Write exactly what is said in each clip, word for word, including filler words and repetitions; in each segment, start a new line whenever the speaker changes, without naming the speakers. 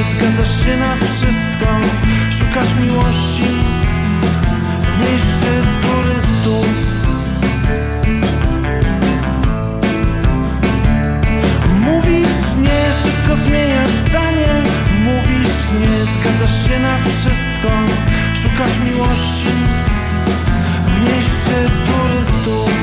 zgadzasz się na wszystko. Szukasz miłości w mieście turystów. Mówisz nie, szybko zmieniasz zdanie. Mówisz nie, zgadzasz się na wszystko. Szukasz miłości w mieście turystów.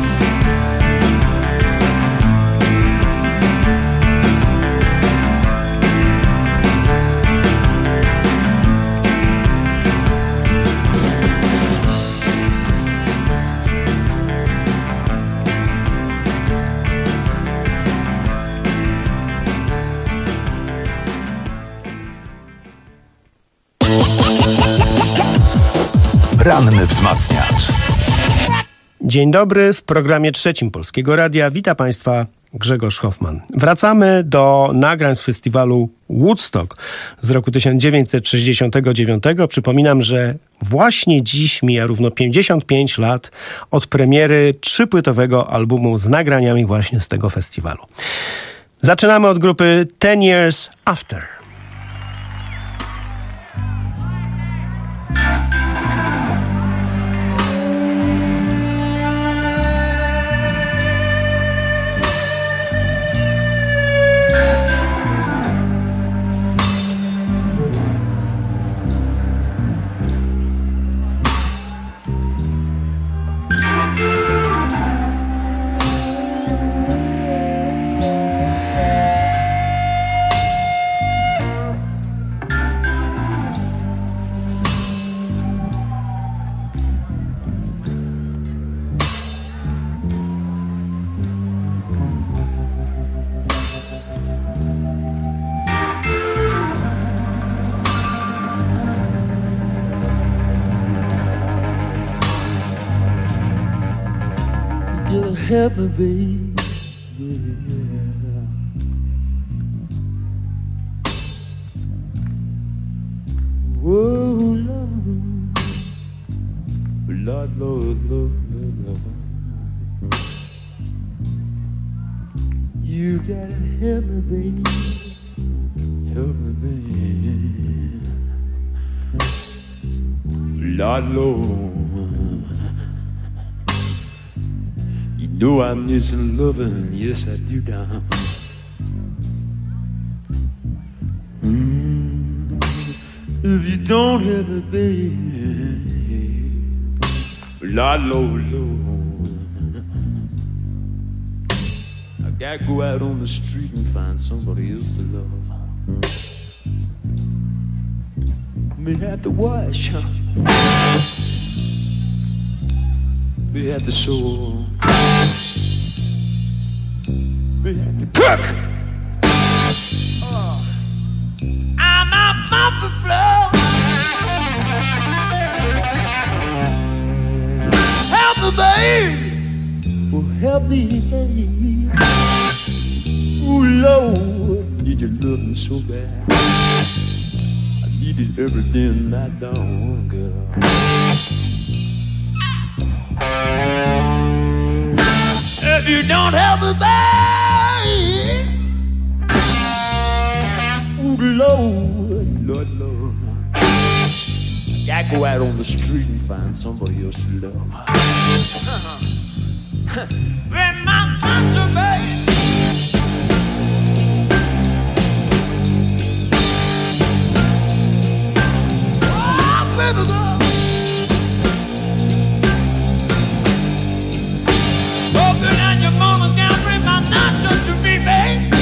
Ranny wzmacniacz.
Dzień dobry, w programie trzecim Polskiego Radia wita Państwa Grzegorz Hoffman. Wracamy do nagrań z festiwalu Woodstock z roku tysiąc dziewięćset sześćdziesiątego dziewiątego. Przypominam, że właśnie dziś mija równo pięćdziesiąt pięć lat od premiery trzypłytowego albumu z nagraniami właśnie z tego festiwalu. Zaczynamy od grupy Ten Years After.
Help me, baby. Whoa, Lord, Lord, Lord, Lord, Lord. You gotta help me, baby. Help me, baby. Lord, Lord. No, I'm missing loving, yes I do, darling. Mm, if you don't have me, baby, Lord, Lord, Lord, I gotta go out on the street and find somebody else to love. May have to wash, huh? May have to sew. We had to cook. Oh. I'm a mother's flow. Help me, baby. Oh, help me, baby. Oh, Lord, need your loving so bad. I needed everything that down, girl. If you don't help me, babe, ooh, Lord, Lord, Lord, I gotta go out on the street and find somebody else to love. When my country, babe, oh, baby girl. To me, babe.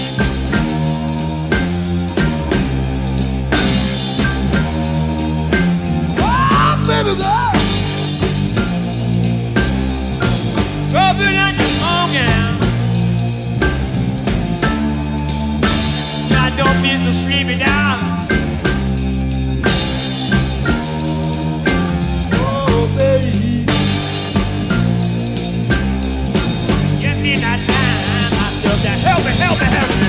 Oh, baby girl. Rub it on your phone, yeah. I don't mean to sleep it down. Oh, baby. Give me that time. Help me, help me, help me.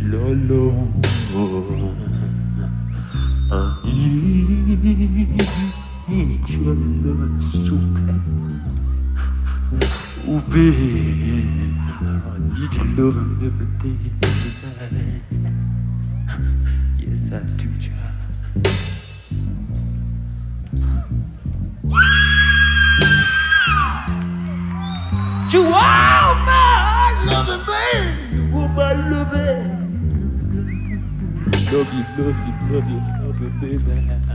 Lord, Lord, I need your love so bad. Oh, baby, I need your love every day, every night. Yes, I do, child. You are my loving baby. You are my loving. Love you, love you, love you, love you, baby.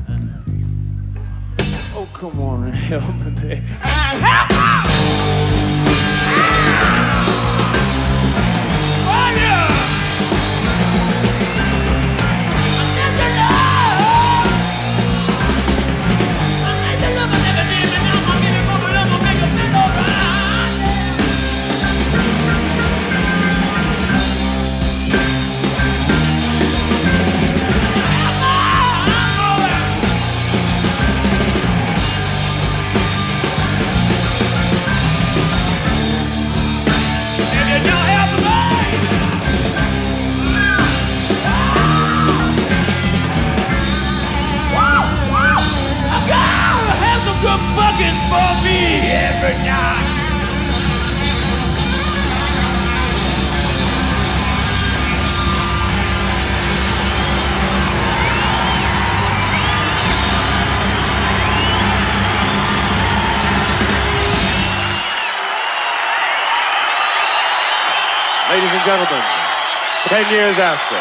Oh, come on and help me, baby. Help me! Oh, yeah! I need your love. I need your love, baby, baby. Now I'm giving you love, I'll make it feel alright. Good fucking for me every night.
Ladies and gentlemen, ten years after.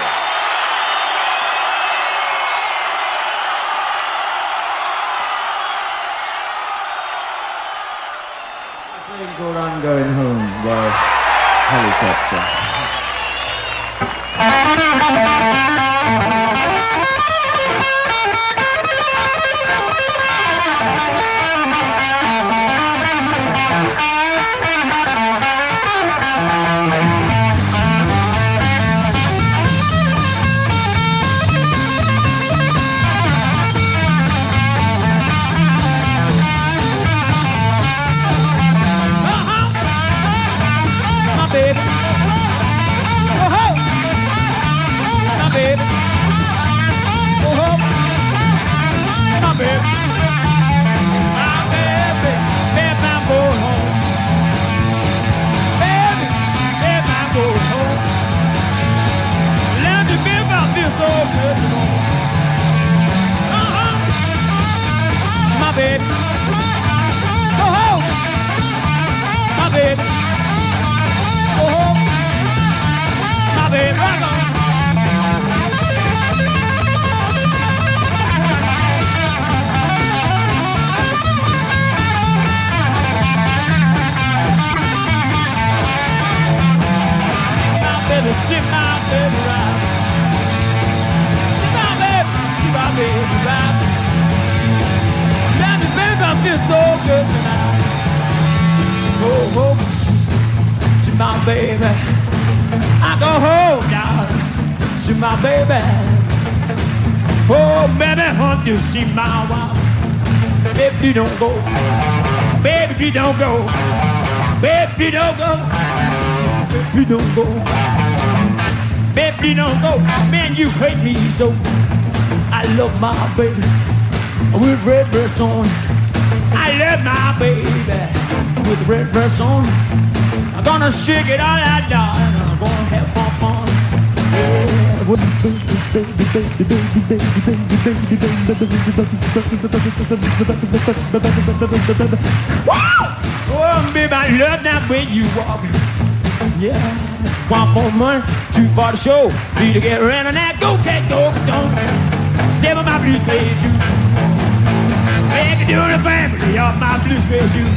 Called I'm Going Home by Helicopter.
Baby, oh ho, my baby, oh ho, my baby, my baby, baby, I'm going home, baby, baby, I'm going home. Let me be about this old good home. Uh huh, my baby, oh ho, my baby. Oh, my baby, rock on. My baby, sit my baby right. Sit my baby, sit my baby right. Let me baby, I feel so good tonight. Oh, oh. My baby, I go home, darling. See my baby. Oh, baby, hunt you see my wife. Baby, you don't go. Baby, you don't go. Baby, you don't go. Baby, you don't go. Baby, you don't go. Man, you hate me so. I love my baby with red dress on. I love my baby with red dress on. I'm gonna stick it all out, darling. I'm gonna have fun, fun. Yeah. Oh, baby, I love that way you walk. Yeah. One more money, two for the show. Need to get ready on that. Go, cat, go, don't. Step on my blue suede shoes. Baby, do the family of my blue suede shoes.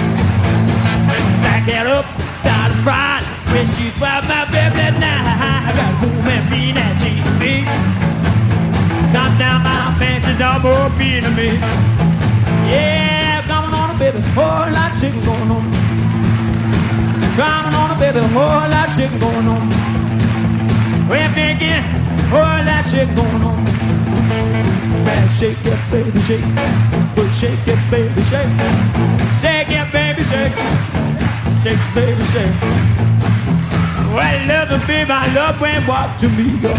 Back it up. Down the front, when she drive my baby now, I got home and be that she be. Top down my fancy double being to me. Yeah, coming on a baby, whole lot of shit going on. Coming on a baby, whole lot of shit going on. We're thinking, whole lot of shit going on. Man, shake it, baby, shake. But shake it, baby, shake. Shake it, baby, shake. Shake, baby, shake. Well, love to be my love when walk to me, go.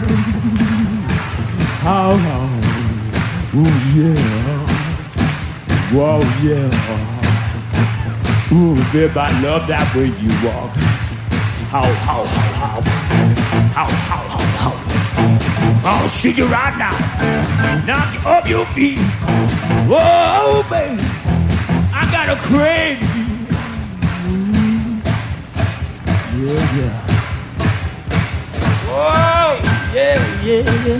How, how, ooh, yeah. Whoa, yeah. Ooh, babe, I love that way you walk. How, how, how, how. How, how, how, how. I'll see you right now. Knock you off your feet. Whoa, baby. I got a crazy. Yeah, yeah. Whoa, yeah, yeah, yeah.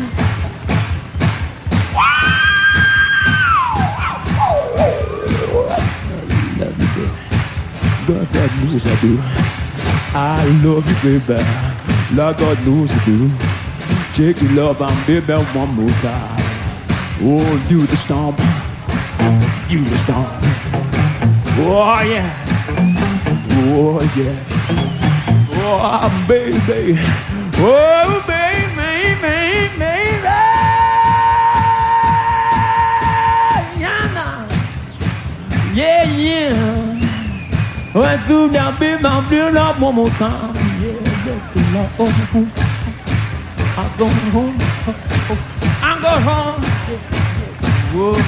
Love you, baby. God, God knows I do. I love you, baby. Lord, God knows I do. Take your love and baby one more time. Oh, do the stomp. Do the stomp. Oh, yeah. Oh, yeah. Oh, baby. Oh, baby, baby, baby. Yeah, yeah. Went through that big mountain love one more time. Yeah, that's the love. I'm going home. I'm going home. Whoa.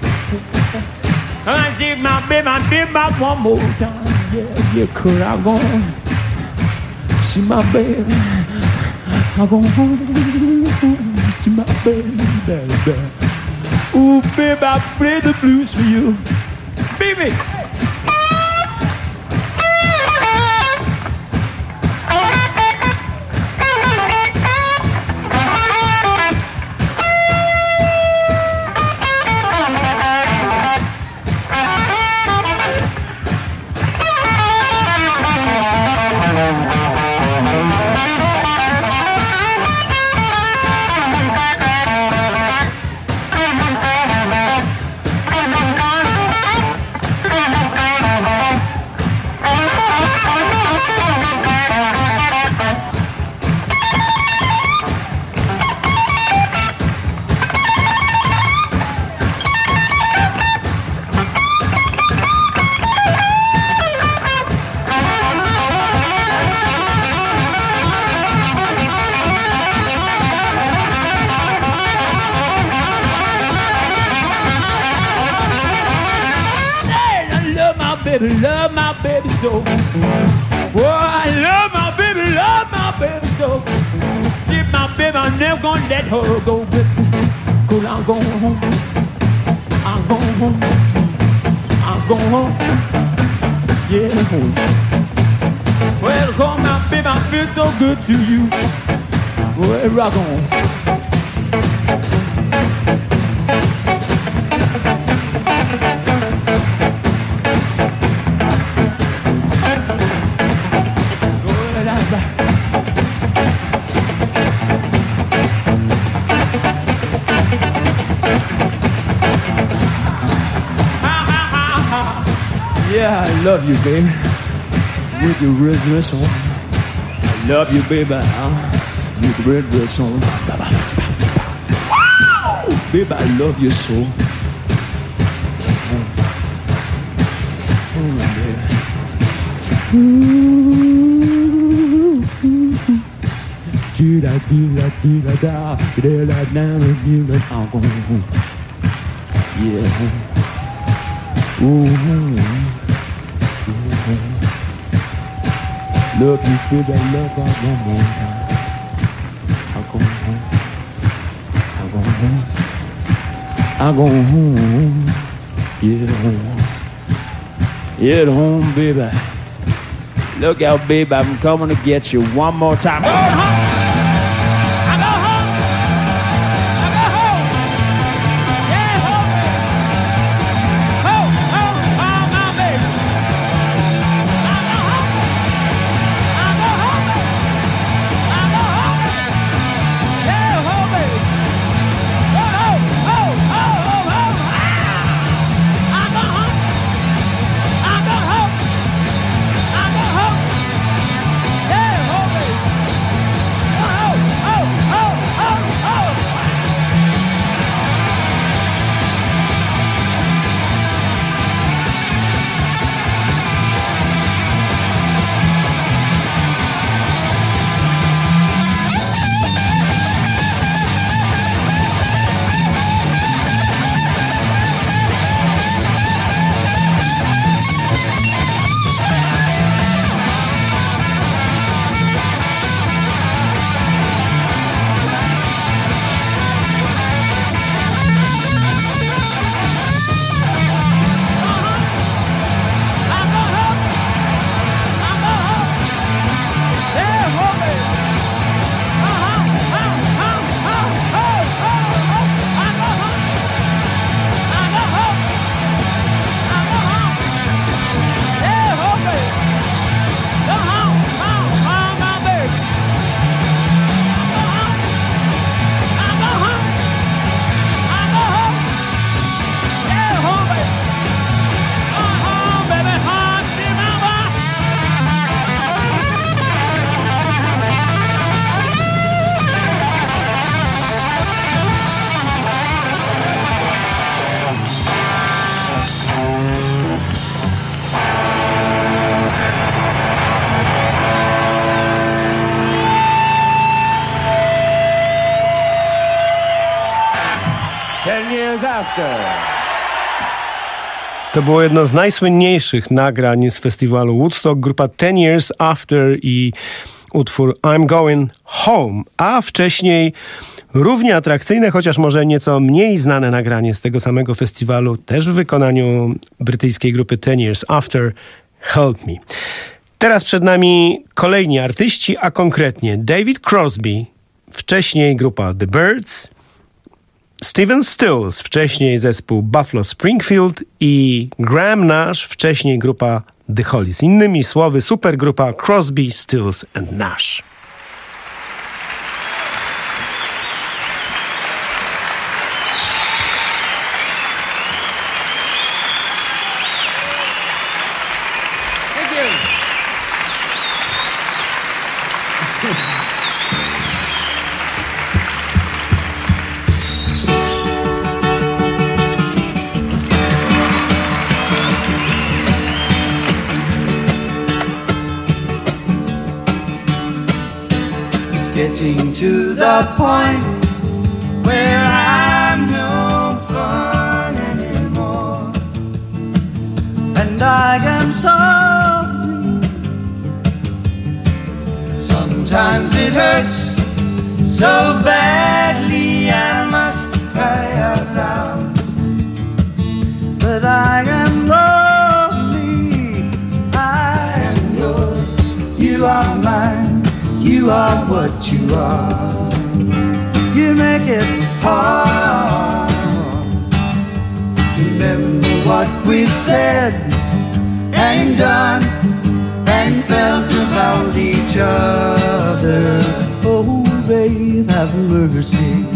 I did my baby, I did my one more time. Yeah, yeah, could I go see my baby? I'm going home. See my baby, baby. Ooh, baby, I play the blues for you. Baby. Love my baby so. Oh, I love my baby, love my baby so. Keep my baby, I'm never gonna let her go with me. Cause I'm going home. I'm going home. I'm going home. Yeah, home. Well, come my baby, I feel so good to you. Well, rock on. Yeah, I love you, baby. With your red dress on. I love you, baby. With the red dress on. Wow! Baby, I love you so. Oh, baby. Da da da da da da da da. I'm going home. Yeah. Ooh. Love you, baby, I love you one more time. I'm going home. I'm going home. I'm going home. Yeah, home. Yeah, home, baby. Look out, baby, I'm coming to get you one more time. I'm going home. I'm going home. I'm going home. Yeah, home. Home, home, home, my baby.
after.
To było jedno z najsłynniejszych nagrań z festiwalu Woodstock, grupa Ten Years After i utwór I'm Going Home, a wcześniej równie atrakcyjne, chociaż może nieco mniej znane nagranie z tego samego festiwalu, też w wykonaniu brytyjskiej grupy Ten Years After, Help Me. Teraz przed nami kolejni artyści, a konkretnie David Crosby, wcześniej grupa The Byrds, Stephen Stills, wcześniej zespół Buffalo Springfield i Graham Nash, wcześniej grupa The Hollies. Innymi słowy, supergrupa Crosby, Stills and Nash.
Getting to the point where I'm no fun anymore, and I am sorry. Sometimes it hurts so badly I must cry out loud, but I am lonely. I am yours, you are mine. You are what you are. You make it hard. Remember what we've said and done and felt about each other. Oh, babe, have mercy.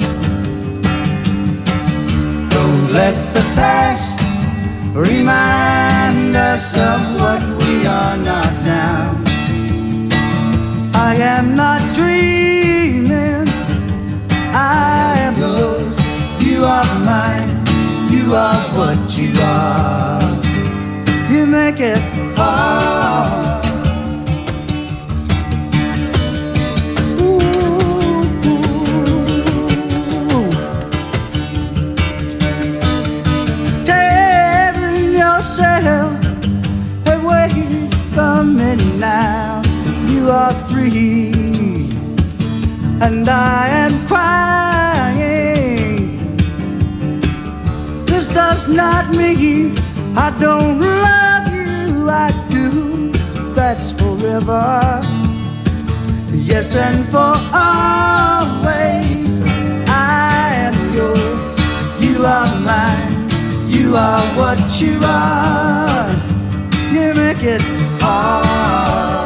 Don't let the past remind us of what we are not now. I am not dreaming, I am yours, you are mine, you are what you are. You make it hard. Ooh, ooh. Tell yourself away from me now. You are free, and I am crying. This does not mean I don't love you, I do. That's forever, yes, and for always. I am yours, you are mine, you are what you are. You make it hard.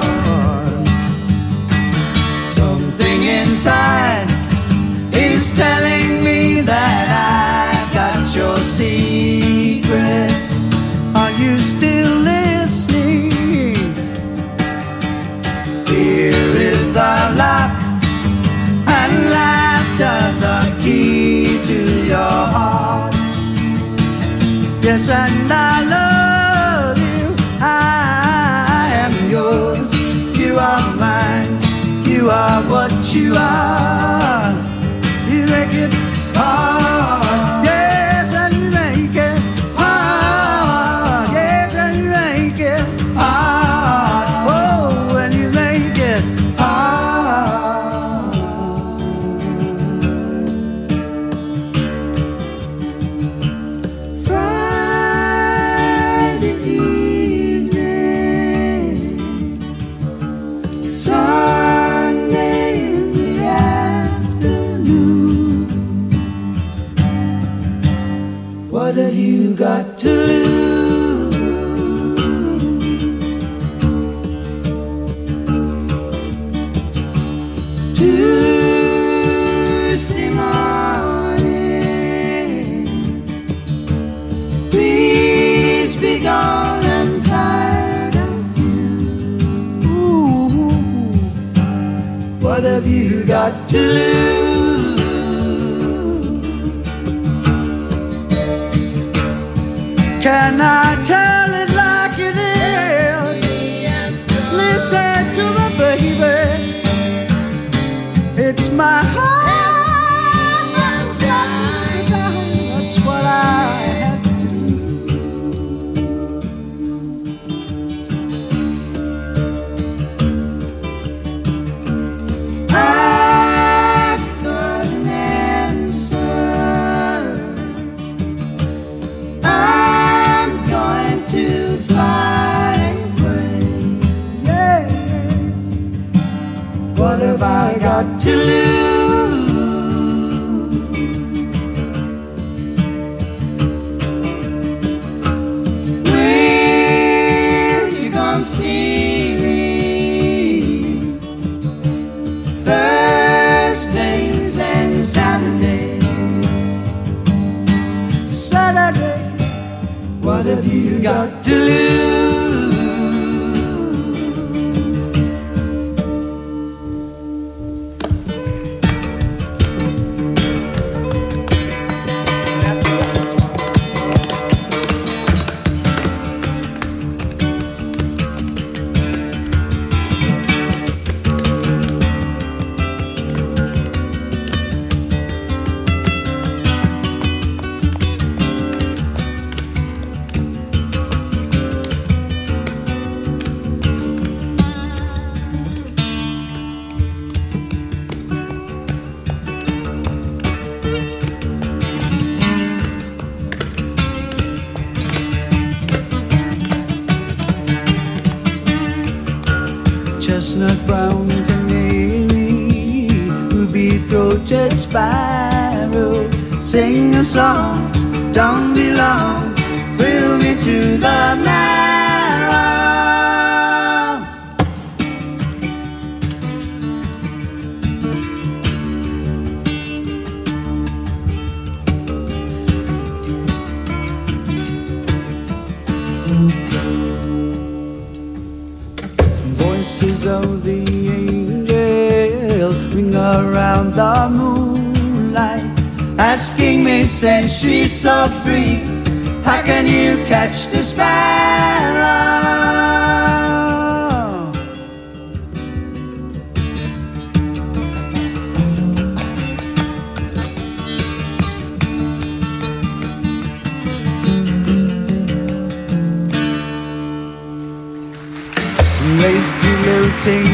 Inside is telling me that I've got your secret. Are you still listening? Fear is the lock and laughter the key to your heart. Yes, and I love you. I am yours. You are mine. You are what you are. You make it hard. Yes, and you make it hard. Yes, and you make it hard. Oh, and you make it hard. Friday evening, Sunday in the afternoon. What have you got to lose? Tuesday morning, please be gone. I'm tired of you. Ooh, what have you got to lose? Can I tell it like it is? Listen to me, baby. It's my heart that's suffering tonight. That's why What have I got to lose? Will you come see me Thursdays and Saturdays? Saturday, what have you got to lose? Chestnut brown canary, ruby-throated sparrow, sing a song, don't be long, thrill me to the marrow. Voices of the angel ring around the moonlight, asking me since she's so free, how can you catch the sparrow? Lacy lilting,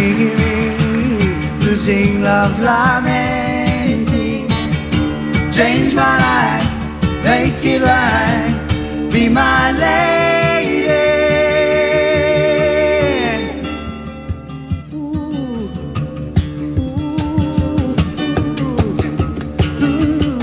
losing love, lamenting. Change my life, make it right, be my lady. Ooh, ooh, ooh,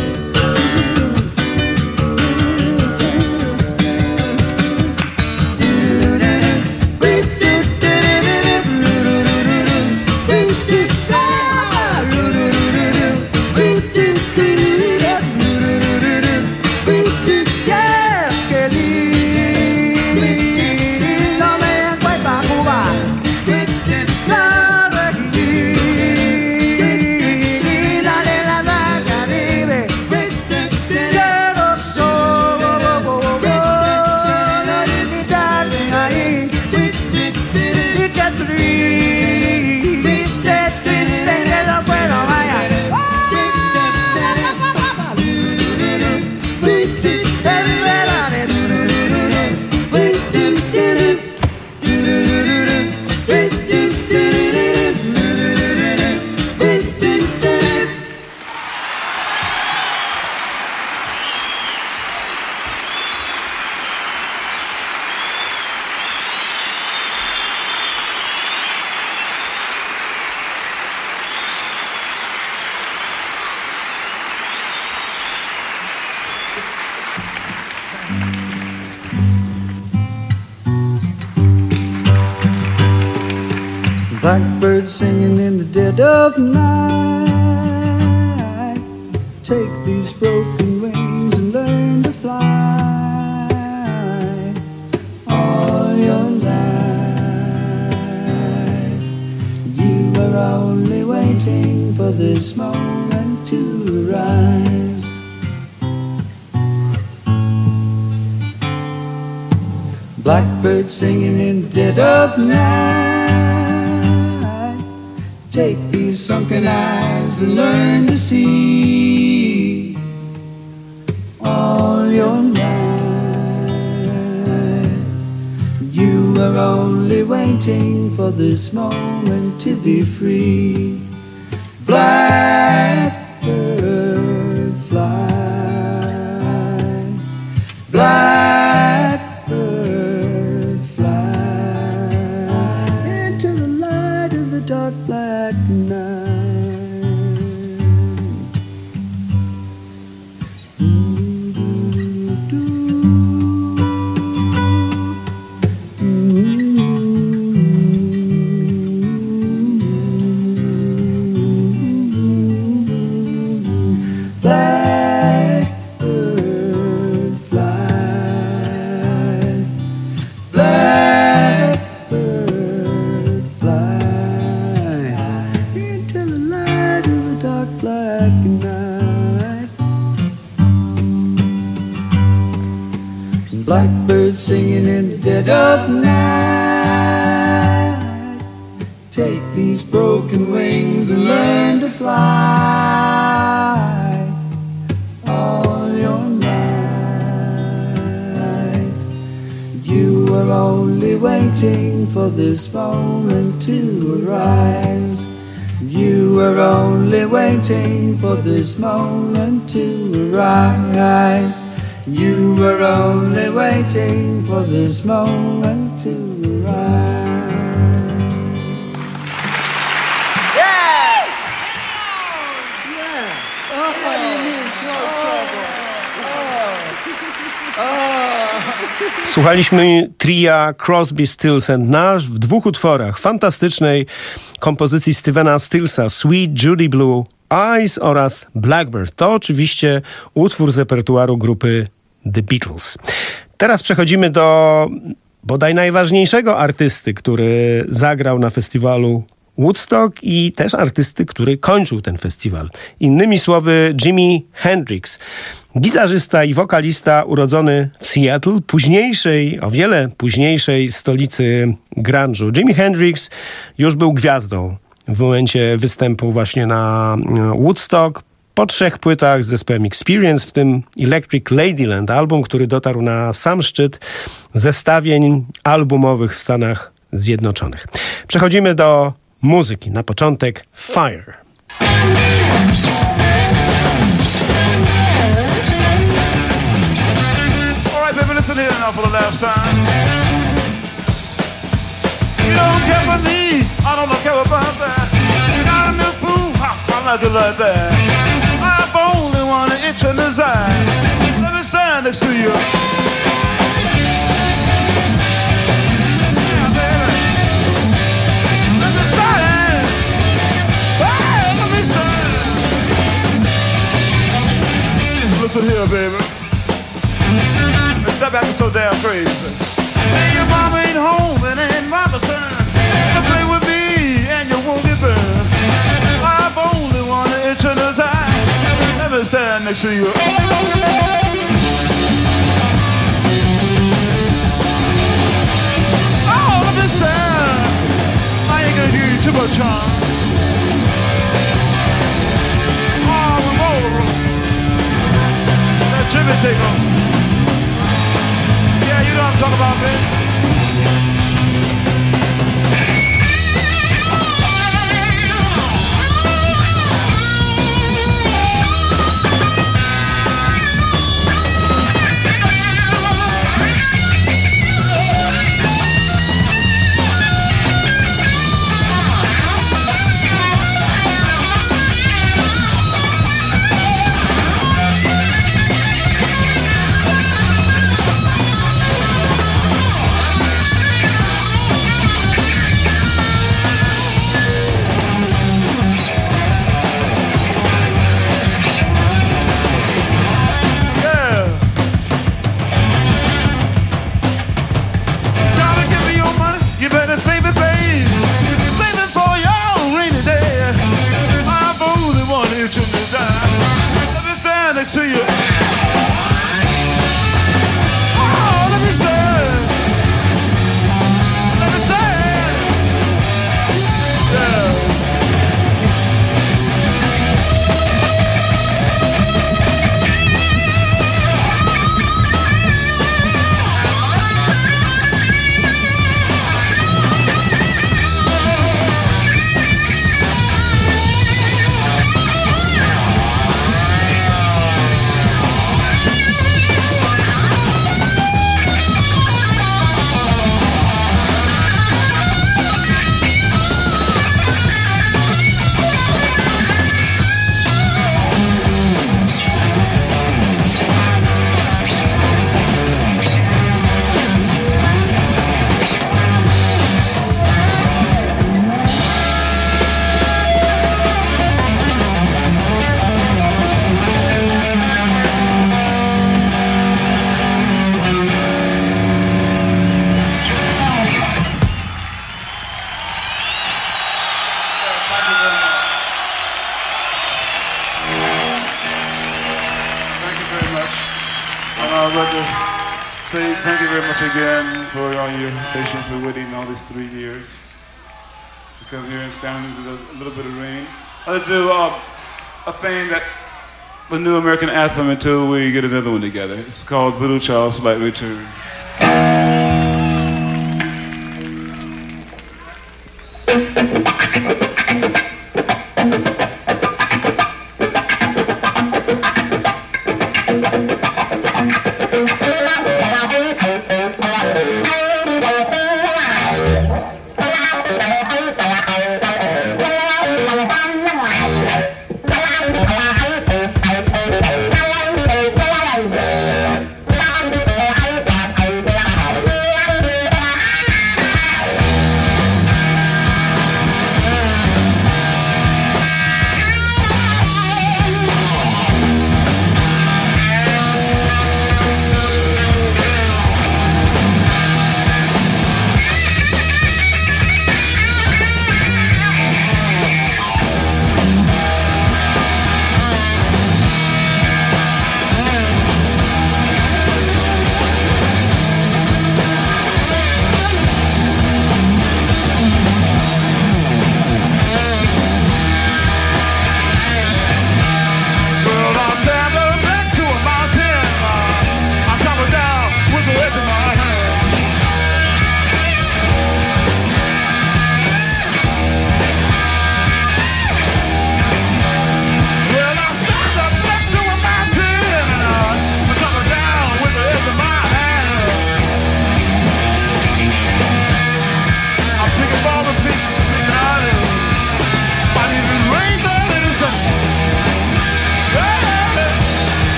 Blackbird singing in the dead of night. Take these broken wings and learn to fly all your life. You were only waiting for this moment to arise. Blackbird singing in the dead of night. Take these sunken eyes and learn to see all your life. You were only waiting for this moment to be free. Blackbird fly, blackbird fly into the light of the dark black Blackbirds singing in the dead of night. Take these broken wings and learn to fly all your life. You were only waiting for this moment to arise. You were only waiting for this moment to arise. You were only waiting for this moment to arrive.
Yeah! Yeah! Oh, what do you mean, no trouble? Oh. Oh.
Słuchaliśmy tria Crosby, Stills and Nash w dwóch utworach fantastycznej kompozycji Stevena Stillsa Sweet Judy Blue Eyes oraz Blackbird. To oczywiście utwór z repertuaru grupy The Beatles. Teraz przechodzimy do bodaj najważniejszego artysty, który zagrał na festiwalu Woodstock i też artysty, który kończył ten festiwal. Innymi słowy Jimi Hendrix. Gitarzysta i wokalista urodzony w Seattle, późniejszej, o wiele późniejszej stolicy grunge'u. Jimi Hendrix już był gwiazdą w momencie występu właśnie na Woodstock. Po trzech płytach z zespołem Experience, w tym Electric Ladyland, album, który dotarł na sam szczyt zestawień albumowych w Stanach Zjednoczonych. Przechodzimy do muzyki. Na początek Fire.
All right, baby, listen here now for the last time. You don't care for me, I don't care about that. You got a new fool, I'm not just like that. I'm only one itch in his eye. Let me stand next to you. Yeah, baby. Let me stand. Hey, let me stand. Listen here, baby. Step back, you're so damn crazy. Say your mama ain't home and ain't mama son. You play with me and you won't get burned. I'm only one itch in his eye. Let me stand next to you. Oh, let me stand. I ain't gonna give you too much harm. Oh, we're over. Let Jimmy take over. Yeah, you know what I'm talking about, man. I'd like to say thank you very much again for all your patience with waiting all these three years. To come here and stand into a little bit of rain. I'd like to do uh, a thing that the new American anthem until we get another one together. It's called Voodoo Child's Slight Return.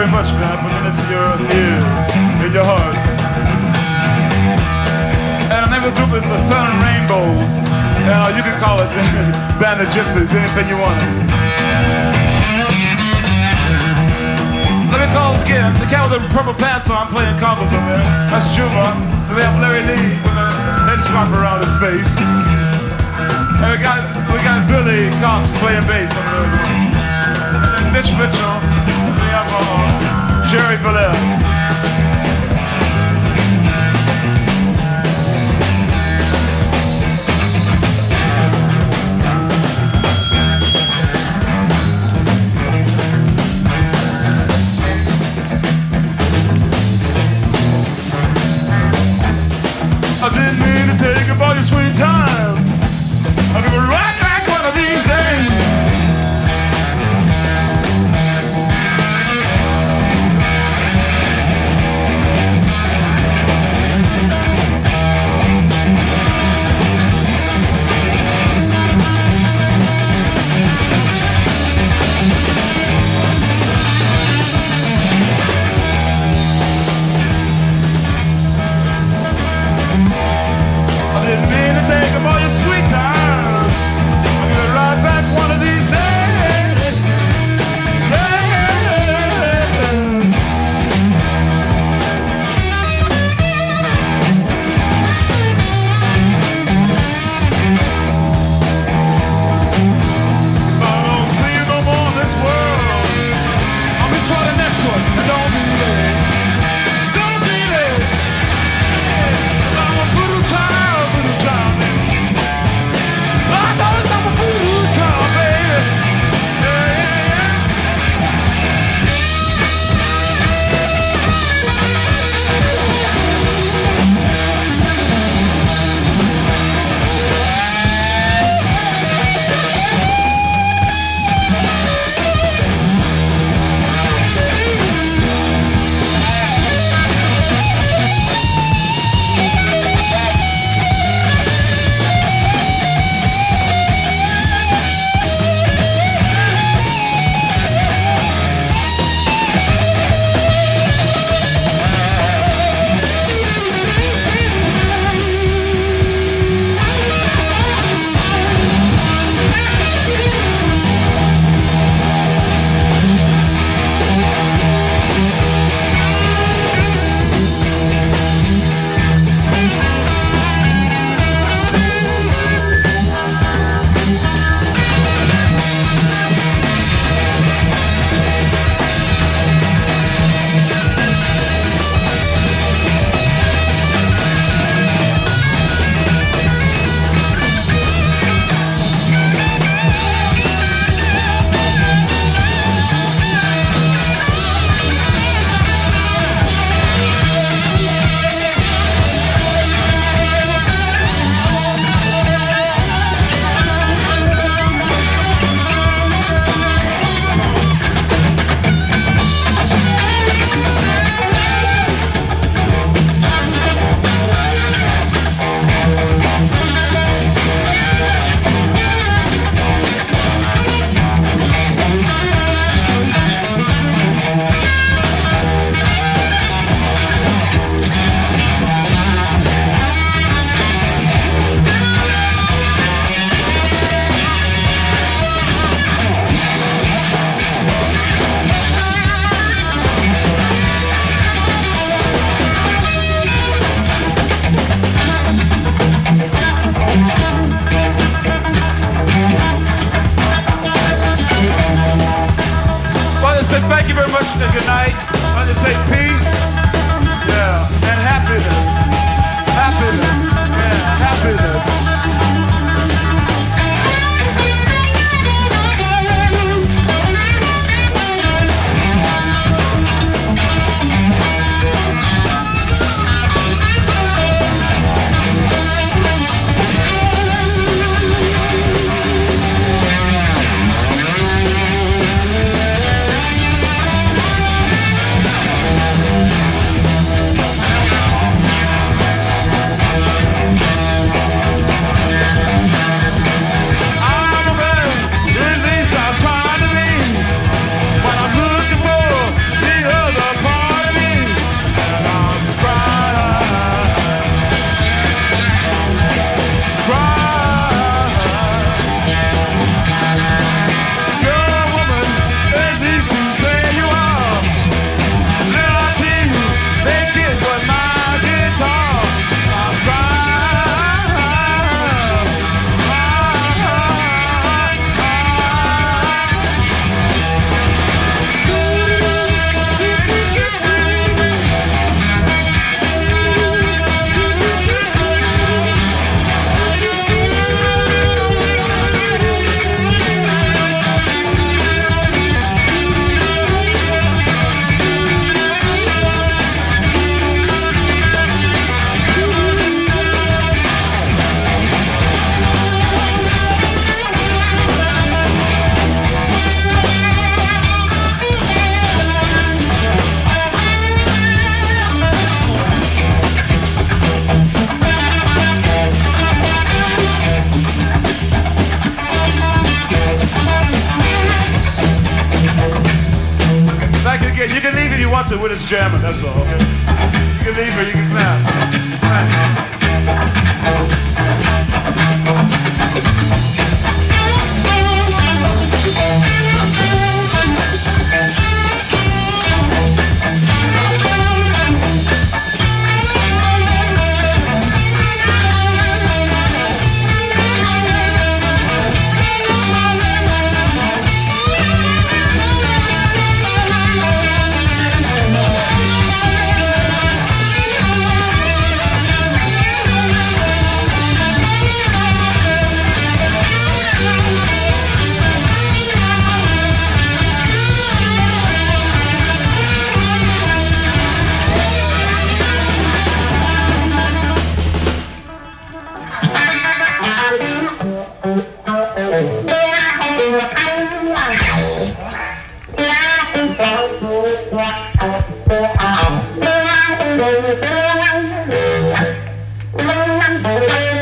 very much, man, for this in your ears, in your hearts. And the name of the group is the Sun and Rainbows. And uh, you can call it Band of Gypsies, anything you want. Let me call again the cat with the purple pants on playing combos over there. That's Juba. Then we have Larry Lee with a headscarf around his face. And we got we got Billy Cox playing bass over there. And then Mitch Mitchell. And we have uh, Jerry Villette. I didn't mean to take up all your sweet time. I'll give it right back one of these days. with us jamming, that's all. You can leave her, you can clap. Clap.
Thank you.